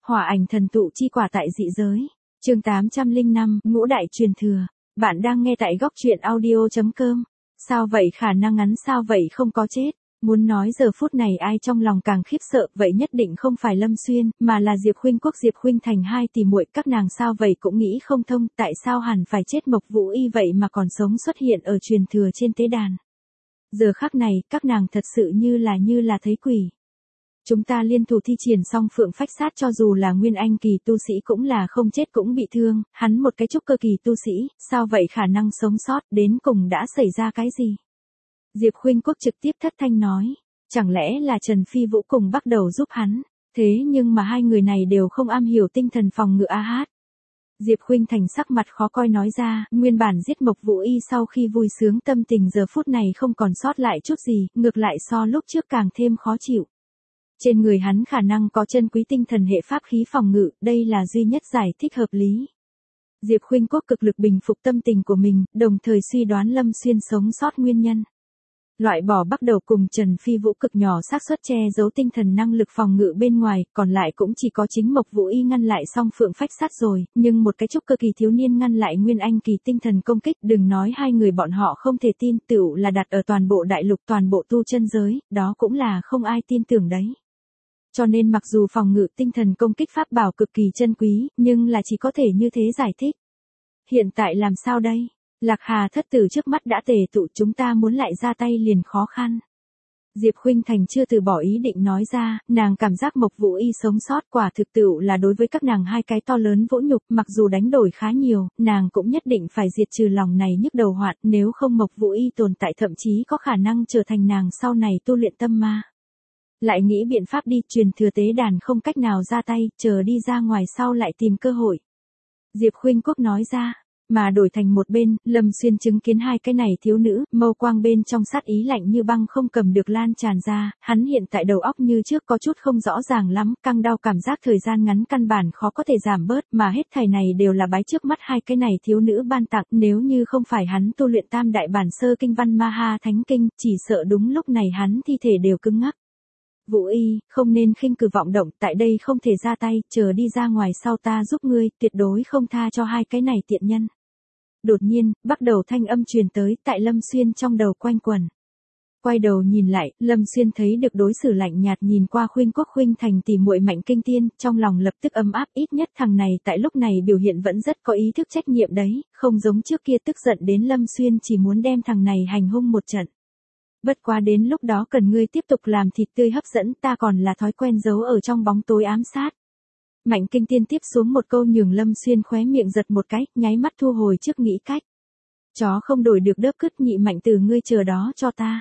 Hỏa ảnh thần tụ chi quả tại dị giới. Chương 805, ngũ đại truyền thừa. Bạn đang nghe tại góc truyện audio.com. Sao vậy, khả năng ngắn sao vậy, không có chết. Muốn nói giờ phút này ai trong lòng càng khiếp sợ, vậy nhất định không phải Lâm Xuyên, mà là Diệp Khuynh Quốc Diệp Khuynh Thành, hai tỷ muội các nàng sao vậy cũng nghĩ không thông, tại sao hẳn phải chết Mộc Vũ Y vậy mà còn sống xuất hiện ở truyền thừa trên tế đàn. Giờ khắc này, các nàng thật sự như là thấy quỷ. Chúng ta liên thủ thi triển xong Phượng Phách Sát, cho dù là Nguyên Anh kỳ tu sĩ cũng là không chết cũng bị thương, hắn một cái trúc cơ kỳ tu sĩ, sao vậy khả năng sống sót, đến cùng đã xảy ra cái gì? Diệp Khuynh Quốc trực tiếp thất thanh nói, chẳng lẽ là Trần Phi Vũ cùng bắt đầu giúp hắn, thế nhưng mà hai người này đều không am hiểu tinh thần phòng ngự hát. Diệp Khuynh Thành sắc mặt khó coi nói ra, nguyên bản giết Mộc Vũ Y sau khi vui sướng tâm tình giờ phút này không còn sót lại chút gì, ngược lại so lúc trước càng thêm khó chịu. Trên người hắn khả năng có chân quý tinh thần hệ pháp khí phòng ngự, đây là duy nhất giải thích hợp lý. Diệp Khuynh Quốc cực lực bình phục tâm tình của mình, đồng thời suy đoán Lâm Xuyên sống sót nguyên nhân. Loại bỏ bắt đầu cùng Trần Phi Vũ cực nhỏ xác suất che giấu tinh thần năng lực phòng ngự bên ngoài, còn lại cũng chỉ có chính Mộc Vũ Y ngăn lại xong Phượng Phách Sát rồi, nhưng một cái trúc cơ kỳ thiếu niên ngăn lại Nguyên Anh kỳ tinh thần công kích, đừng nói hai người bọn họ không thể tin, tựu là đặt ở toàn bộ đại lục toàn bộ tu chân giới, đó cũng là không ai tin tưởng đấy. Cho nên mặc dù phòng ngự tinh thần công kích pháp bảo cực kỳ chân quý, nhưng là chỉ có thể như thế giải thích. Hiện tại làm sao đây? Lạc Hà thất tử trước mắt đã tề tụ, chúng ta muốn lại ra tay liền khó khăn. Diệp Khuynh Thành chưa từ bỏ ý định nói ra, nàng cảm giác Mộc Vũ Y sống sót quả thực tựu là đối với các nàng hai cái to lớn vỗ nhục, mặc dù đánh đổi khá nhiều, nàng cũng nhất định phải diệt trừ lòng này nhức đầu hoạn, nếu không Mộc Vũ Y tồn tại thậm chí có khả năng trở thành nàng sau này tu luyện tâm ma. Lại nghĩ biện pháp đi, truyền thừa tế đàn không cách nào ra tay, chờ đi ra ngoài sau lại tìm cơ hội. Diệp Khuynh Quốc nói ra, mà đổi thành một bên, Lâm Xuyên chứng kiến hai cái này thiếu nữ, mâu quang bên trong sát ý lạnh như băng không cầm được lan tràn ra, hắn hiện tại đầu óc như trước có chút không rõ ràng lắm, căng đau cảm giác thời gian ngắn căn bản khó có thể giảm bớt, mà hết thảy này đều là bái trước mắt hai cái này thiếu nữ ban tặng, nếu như không phải hắn tu luyện tam đại bản sơ kinh văn ma ha thánh kinh, chỉ sợ đúng lúc này hắn thi thể đều cứng ngắc. Vũ Y, không nên khinh cử vọng động, tại đây không thể ra tay, chờ đi ra ngoài sau ta giúp ngươi, tuyệt đối không tha cho hai cái này tiện nhân. Đột nhiên, bắt đầu thanh âm truyền tới, tại Lâm Xuyên trong đầu quanh quẩn. Quay đầu nhìn lại, Lâm Xuyên thấy được đối xử lạnh nhạt nhìn qua Khuynh Quốc Khuynh Thành tỷ muội Mạnh Kinh Tiên, trong lòng lập tức ấm áp, ít nhất thằng này tại lúc này biểu hiện vẫn rất có ý thức trách nhiệm đấy, không giống trước kia tức giận đến Lâm Xuyên chỉ muốn đem thằng này hành hung một trận. Bất quá đến lúc đó cần ngươi tiếp tục làm thịt tươi hấp dẫn, ta còn là thói quen giấu ở trong bóng tối ám sát. Mạnh Kinh Tiên tiếp xuống một câu nhường Lâm Xuyên khóe miệng giật một cái, nháy mắt thu hồi trước nghĩ cách. Chó không đổi được đớp cứt nhị Mạnh từ ngươi chờ đó cho ta.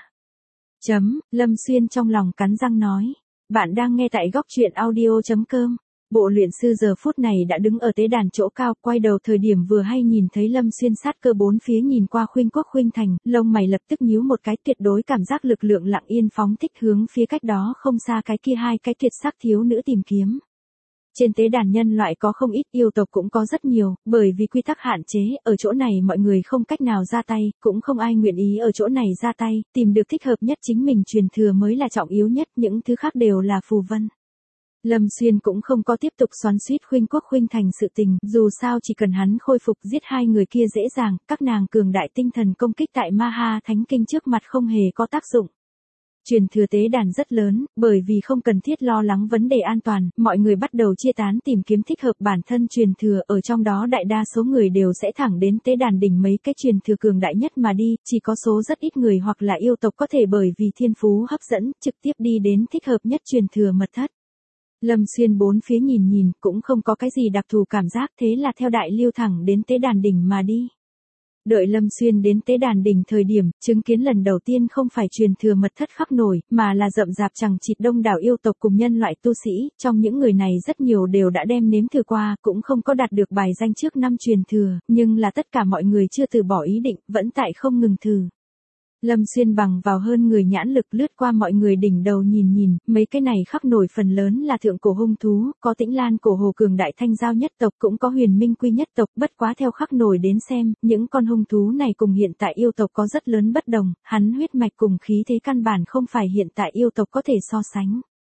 Lâm Xuyên trong lòng cắn răng nói. Bạn đang nghe tại góc truyện audio.com. Bộ luyện sư giờ phút này đã đứng ở tế đàn chỗ cao, quay đầu thời điểm vừa hay nhìn thấy Lâm Xuyên sát cơ bốn phía nhìn qua Khuynh Quốc Khuynh Thành, lông mày lập tức nhíu một cái, tuyệt đối cảm giác lực lượng lặng yên phóng thích hướng phía cách đó không xa cái kia hai cái tuyệt sắc thiếu nữ tìm kiếm. Trên tế đàn nhân loại có không ít, yêu tộc cũng có rất nhiều, bởi vì quy tắc hạn chế, ở chỗ này mọi người không cách nào ra tay, cũng không ai nguyện ý ở chỗ này ra tay, tìm được thích hợp nhất chính mình truyền thừa mới là trọng yếu nhất, những thứ khác đều là phù vân. Lâm Xuyên cũng không có tiếp tục xoắn xuýt Khuynh Quốc Khuynh Thành sự tình, dù sao chỉ cần hắn khôi phục giết hai người kia dễ dàng, các nàng cường đại tinh thần công kích tại Ma Ha Thánh Kinh trước mặt không hề có tác dụng. Truyền thừa tế đàn rất lớn, bởi vì không cần thiết lo lắng vấn đề an toàn, mọi người bắt đầu chia tán tìm kiếm thích hợp bản thân truyền thừa, ở trong đó đại đa số người đều sẽ thẳng đến tế đàn đỉnh mấy cái truyền thừa cường đại nhất mà đi, chỉ có số rất ít người hoặc là yêu tộc có thể bởi vì thiên phú hấp dẫn, trực tiếp đi đến thích hợp nhất truyền thừa mật thất. Lâm Xuyên bốn phía nhìn cũng không có cái gì đặc thù cảm giác, thế là theo đại lưu thẳng đến tế đàn đỉnh mà đi. Đợi Lâm Xuyên đến tế đàn đỉnh thời điểm, chứng kiến lần đầu tiên không phải truyền thừa mật thất khắp nổi, mà là rậm rạp chằng chịt đông đảo yêu tộc cùng nhân loại tu sĩ, trong những người này rất nhiều đều đã đem nếm thử qua, cũng không có đạt được bài danh trước năm truyền thừa, nhưng là tất cả mọi người chưa từ bỏ ý định, vẫn tại không ngừng thử. Lâm Xuyên bằng vào hơn người nhãn lực lướt qua mọi người đỉnh đầu nhìn, mấy cái này khắp nổi phần lớn là thượng cổ hung thú, có Tĩnh Lan cổ hồ cường đại thanh giao nhất tộc, cũng có Huyền Minh Quy nhất tộc, bất quá theo khắc nổi đến xem, những con hung thú này cùng hiện tại yêu tộc có rất lớn bất đồng, hắn huyết mạch cùng khí thế căn bản không phải hiện tại yêu tộc có thể so sánh.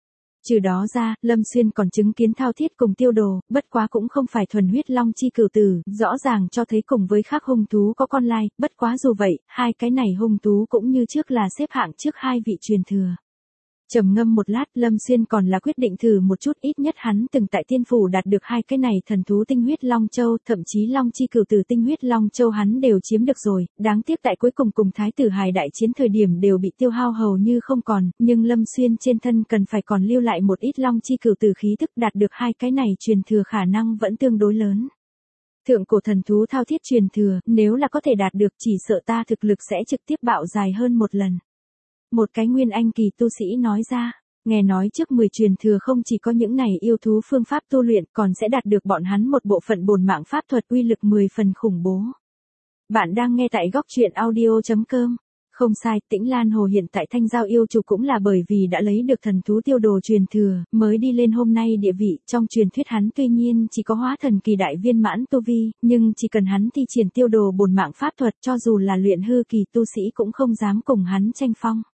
Trừ đó ra, Lâm Xuyên còn chứng kiến Thao Thiết cùng Tiêu Đồ, bất quá cũng không phải thuần huyết long chi cửu tử, rõ ràng cho thấy cùng với khác hung thú có con lai, bất quá dù vậy, hai cái này hung thú cũng như trước là xếp hạng trước hai vị truyền thừa. Trầm ngâm một lát, Lâm Xuyên còn là quyết định thử một chút, ít nhất hắn từng tại Tiên Phủ đạt được hai cái này thần thú tinh huyết Long Châu, thậm chí Long Chi cửu tử tinh huyết Long Châu hắn đều chiếm được rồi, đáng tiếc tại cuối cùng cùng Thái tử Hài đại chiến thời điểm đều bị tiêu hao hầu như không còn, nhưng Lâm Xuyên trên thân cần phải còn lưu lại một ít Long Chi cửu tử khí thức, đạt được hai cái này truyền thừa khả năng vẫn tương đối lớn. Thượng cổ thần thú Thao Thiết truyền thừa, nếu là có thể đạt được chỉ sợ ta thực lực sẽ trực tiếp bạo dài hơn một lần. Một cái nguyên anh kỳ tu sĩ nói ra, nghe nói trước 10 truyền thừa không chỉ có những này yêu thú phương pháp tu luyện còn sẽ đạt được bọn hắn một bộ phận bổn mạng pháp thuật uy lực 10 phần khủng bố. Bạn đang nghe tại góc truyện audio.com. Không sai, Tĩnh Lan Hồ hiện tại Thanh Giao yêu chủ cũng là bởi vì đã lấy được thần thú Tiêu Đồ truyền thừa, mới đi lên hôm nay địa vị, trong truyền thuyết hắn tuy nhiên chỉ có hóa thần kỳ đại viên mãn tu vi, nhưng chỉ cần hắn thi triển Tiêu Đồ bổn mạng pháp thuật cho dù là luyện hư kỳ tu sĩ cũng không dám cùng hắn tranh phong.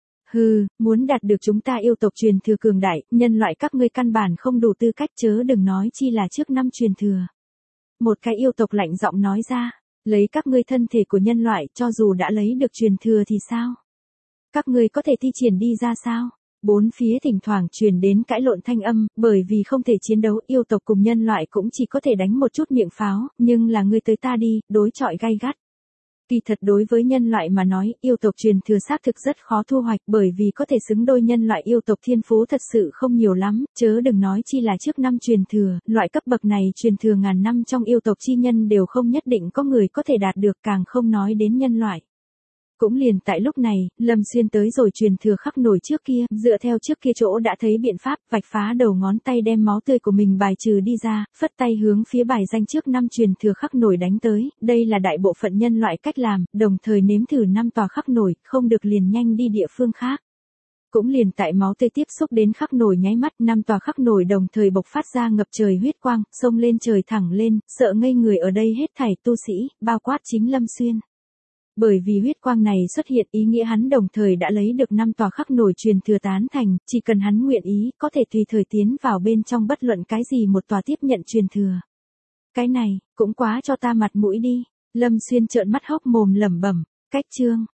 Hừ, muốn đạt được chúng ta yêu tộc truyền thừa cường đại, nhân loại các ngươi căn bản không đủ tư cách chớ đừng nói chi là trước năm truyền thừa. Một cái yêu tộc lạnh giọng nói ra, lấy các ngươi thân thể của nhân loại cho dù đã lấy được truyền thừa thì sao? Các ngươi có thể thi triển đi ra sao? Bốn phía thỉnh thoảng truyền đến cãi lộn thanh âm, bởi vì không thể chiến đấu yêu tộc cùng nhân loại cũng chỉ có thể đánh một chút miệng pháo, nhưng là ngươi tới ta đi, đối chọi gay gắt. Kỳ thật đối với nhân loại mà nói, yêu tộc truyền thừa xác thực rất khó thu hoạch bởi vì có thể xứng đôi nhân loại yêu tộc thiên phú thật sự không nhiều lắm, chớ đừng nói chi là trước năm truyền thừa, loại cấp bậc này truyền thừa ngàn năm trong yêu tộc chi nhân đều không nhất định có người có thể đạt được, càng không nói đến nhân loại. Cũng liền tại lúc này, Lâm Xuyên tới rồi truyền thừa khắc nổi trước kia, dựa theo trước kia chỗ đã thấy biện pháp, vạch phá đầu ngón tay đem máu tươi của mình bài trừ đi ra, phất tay hướng phía bài danh trước năm truyền thừa khắc nổi đánh tới, đây là đại bộ phận nhân loại cách làm, đồng thời nếm thử 5 tòa khắc nổi, không được liền nhanh đi địa phương khác. Cũng liền tại máu tươi tiếp xúc đến khắc nổi nháy mắt, 5 tòa khắc nổi đồng thời bộc phát ra ngập trời huyết quang, xông lên trời thẳng lên, sợ ngây người ở đây hết thảy tu sĩ, bao quát chính Lâm Xuyên. Bởi vì huyết quang này xuất hiện ý nghĩa hắn đồng thời đã lấy được 5 tòa khắc nổi truyền thừa tán thành, chỉ cần hắn nguyện ý, có thể tùy thời tiến vào bên trong bất luận cái gì một tòa tiếp nhận truyền thừa. Cái này, cũng quá cho ta mặt mũi đi. Lâm Xuyên trợn mắt hốc mồm lẩm bẩm, cách chương.